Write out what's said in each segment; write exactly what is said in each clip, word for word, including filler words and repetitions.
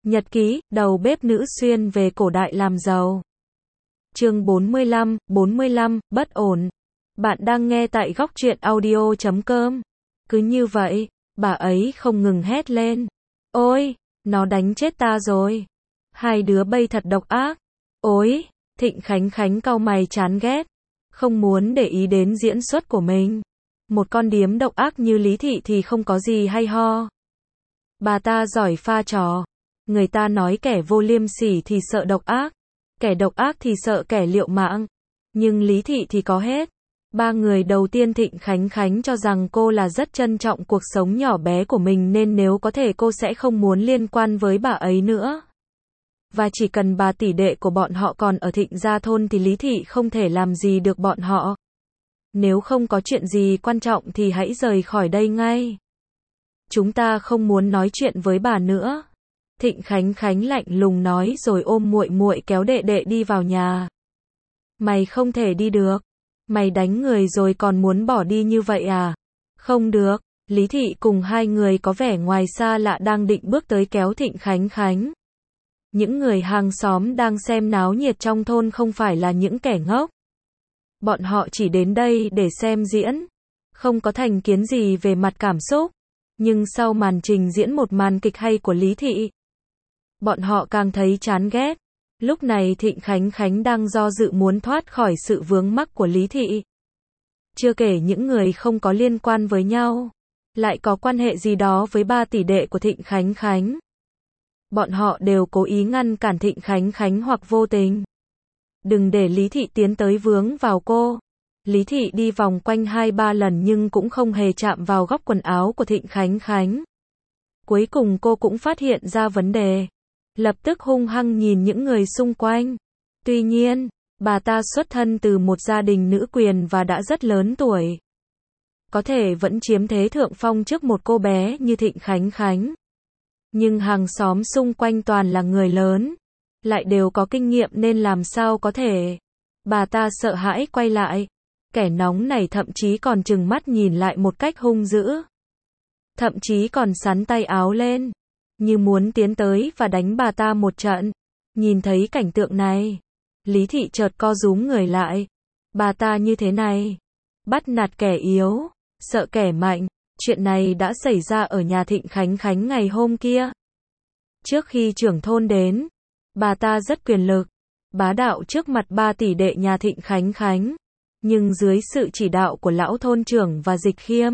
Nhật ký, đầu bếp nữ xuyên về cổ đại làm giàu. Chương bốn mươi lăm, bốn mươi lăm, bất ổn. Bạn đang nghe tại góc truyện audio chấm com. Cứ như vậy, bà ấy không ngừng hét lên. Ôi, nó đánh chết ta rồi. Hai đứa bay thật độc ác. Ôi, Thịnh Khánh Khánh cau mày chán ghét. Không muốn để ý đến diễn xuất của mình. Một con điếm độc ác như Lý Thị thì không có gì hay ho. Bà ta giỏi pha trò. Người ta nói kẻ vô liêm sỉ thì sợ độc ác, kẻ độc ác thì sợ kẻ liệu mạng. Nhưng Lý Thị thì có hết. Ba người đầu tiên Thịnh Khánh Khánh cho rằng cô là rất trân trọng cuộc sống nhỏ bé của mình nên nếu có thể cô sẽ không muốn liên quan với bà ấy nữa. Và chỉ cần bà tỷ đệ của bọn họ còn ở Thịnh Gia Thôn thì Lý Thị không thể làm gì được bọn họ. Nếu không có chuyện gì quan trọng thì hãy rời khỏi đây ngay. Chúng ta không muốn nói chuyện với bà nữa. Thịnh Khánh Khánh lạnh lùng nói rồi ôm muội muội kéo đệ đệ đi vào nhà. Mày không thể đi được. Mày đánh người rồi còn muốn bỏ đi như vậy à? Không được. Lý Thị cùng hai người có vẻ ngoài xa lạ đang định bước tới kéo Thịnh Khánh Khánh. Những người hàng xóm đang xem náo nhiệt trong thôn không phải là những kẻ ngốc. Bọn họ chỉ đến đây để xem diễn. Không có thành kiến gì về mặt cảm xúc. Nhưng sau màn trình diễn một màn kịch hay của Lý Thị, bọn họ càng thấy chán ghét. Lúc này Thịnh Khánh Khánh đang do dự muốn thoát khỏi sự vướng mắc của Lý Thị. Chưa kể những người không có liên quan với nhau, lại có quan hệ gì đó với ba tỷ đệ của Thịnh Khánh Khánh. Bọn họ đều cố ý ngăn cản Thịnh Khánh Khánh hoặc vô tình. Đừng để Lý Thị tiến tới vướng vào cô. Lý Thị đi vòng quanh hai ba lần nhưng cũng không hề chạm vào góc quần áo của Thịnh Khánh Khánh. Cuối cùng cô cũng phát hiện ra vấn đề. Lập tức hung hăng nhìn những người xung quanh. Tuy nhiên, bà ta xuất thân từ một gia đình nữ quyền và đã rất lớn tuổi. Có thể vẫn chiếm thế thượng phong trước một cô bé như Thịnh Khánh Khánh. Nhưng hàng xóm xung quanh toàn là người lớn. Lại đều có kinh nghiệm nên làm sao có thể. Bà ta sợ hãi quay lại. Kẻ nóng này thậm chí còn trừng mắt nhìn lại một cách hung dữ. Thậm chí còn xắn tay áo lên. Như muốn tiến tới và đánh bà ta một trận. Nhìn thấy cảnh tượng này, Lý Thị chợt co rúm người lại. Bà ta như thế này, bắt nạt kẻ yếu, sợ kẻ mạnh. Chuyện này đã xảy ra ở nhà Thịnh Khánh Khánh ngày hôm kia. Trước khi trưởng thôn đến, bà ta rất quyền lực, bá đạo trước mặt ba tỷ đệ nhà Thịnh Khánh Khánh. Nhưng dưới sự chỉ đạo của lão thôn trưởng và Dịch Khiêm,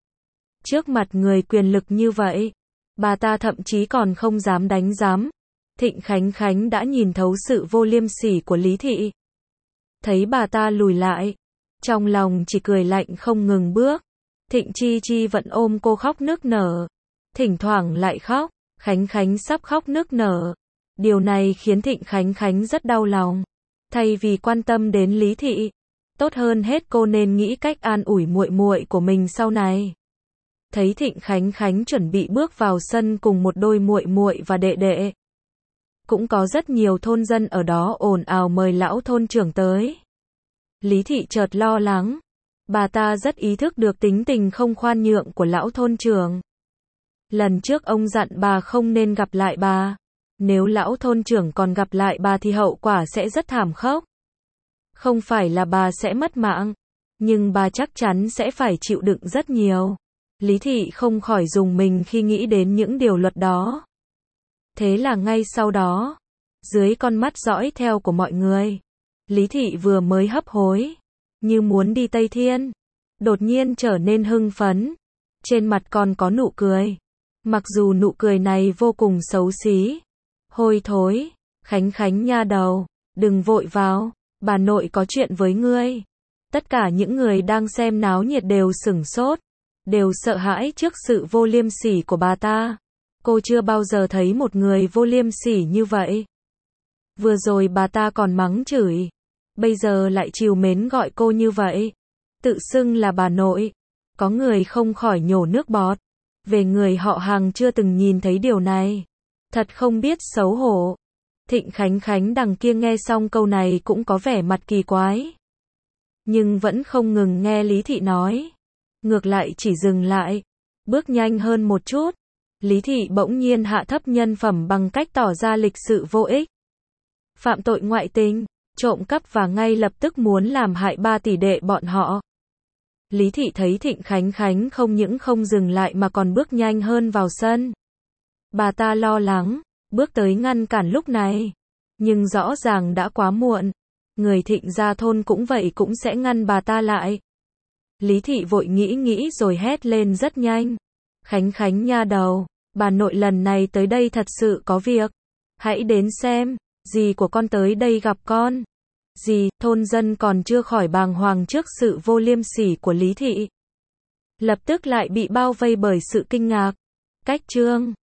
trước mặt người quyền lực như vậy, bà ta thậm chí còn không dám đánh giám. Thịnh Khánh Khánh đã nhìn thấu sự vô liêm sỉ của Lý Thị. Thấy bà ta lùi lại, trong lòng chỉ cười lạnh không ngừng bước. Thịnh Chi Chi vẫn ôm cô khóc nức nở. Thỉnh thoảng lại khóc, Khánh Khánh sắp khóc nức nở. Điều này khiến Thịnh Khánh Khánh rất đau lòng. Thay vì quan tâm đến Lý Thị, tốt hơn hết cô nên nghĩ cách an ủi muội muội của mình sau này. Thấy Thịnh Khánh Khánh chuẩn bị bước vào sân cùng một đôi muội muội và đệ đệ. Cũng có rất nhiều thôn dân ở đó ồn ào mời lão thôn trưởng tới. Lý Thị chợt lo lắng. Bà ta rất ý thức được tính tình không khoan nhượng của lão thôn trưởng. Lần trước ông dặn bà không nên gặp lại bà. Nếu lão thôn trưởng còn gặp lại bà thì hậu quả sẽ rất thảm khốc. Không phải là bà sẽ mất mạng, nhưng bà chắc chắn sẽ phải chịu đựng rất nhiều. Lý Thị không khỏi rùng mình khi nghĩ đến những điều luật đó. Thế là ngay sau đó, dưới con mắt dõi theo của mọi người, Lý Thị vừa mới hấp hối, như muốn đi Tây Thiên, đột nhiên trở nên hưng phấn, trên mặt còn có nụ cười. Mặc dù nụ cười này vô cùng xấu xí, hôi thối. Khánh Khánh nha đầu, đừng vội vào, bà nội có chuyện với ngươi. Tất cả những người đang xem náo nhiệt đều sửng sốt, đều sợ hãi trước sự vô liêm sỉ của bà ta. Cô chưa bao giờ thấy một người vô liêm sỉ như vậy. Vừa rồi bà ta còn mắng chửi, bây giờ lại trìu mến gọi cô như vậy. Tự xưng là bà nội. Có người không khỏi nhổ nước bọt. Về người họ Hàng chưa từng nhìn thấy điều này. Thật không biết xấu hổ. Thịnh Khánh Khánh đằng kia nghe xong câu này cũng có vẻ mặt kỳ quái. Nhưng vẫn không ngừng nghe Lý Thị nói. Ngược lại chỉ dừng lại, bước nhanh hơn một chút. Lý Thị bỗng nhiên hạ thấp nhân phẩm bằng cách tỏ ra lịch sự vô ích. Phạm tội ngoại tình, trộm cắp và ngay lập tức muốn làm hại ba tỷ đệ bọn họ. Lý Thị thấy Thịnh Khánh Khánh không những không dừng lại mà còn bước nhanh hơn vào sân. Bà ta lo lắng, bước tới ngăn cản lúc này. Nhưng rõ ràng đã quá muộn. Người Thịnh gia thôn cũng vậy cũng sẽ ngăn bà ta lại. Lý Thị vội nghĩ nghĩ rồi hét lên rất nhanh. Khánh Khánh nha đầu, bà nội lần này tới đây thật sự có việc. Hãy đến xem, dì của con tới đây gặp con. Dì, thôn dân còn chưa khỏi bàng hoàng trước sự vô liêm sỉ của Lý Thị. Lập tức lại bị bao vây bởi sự kinh ngạc. Cách chương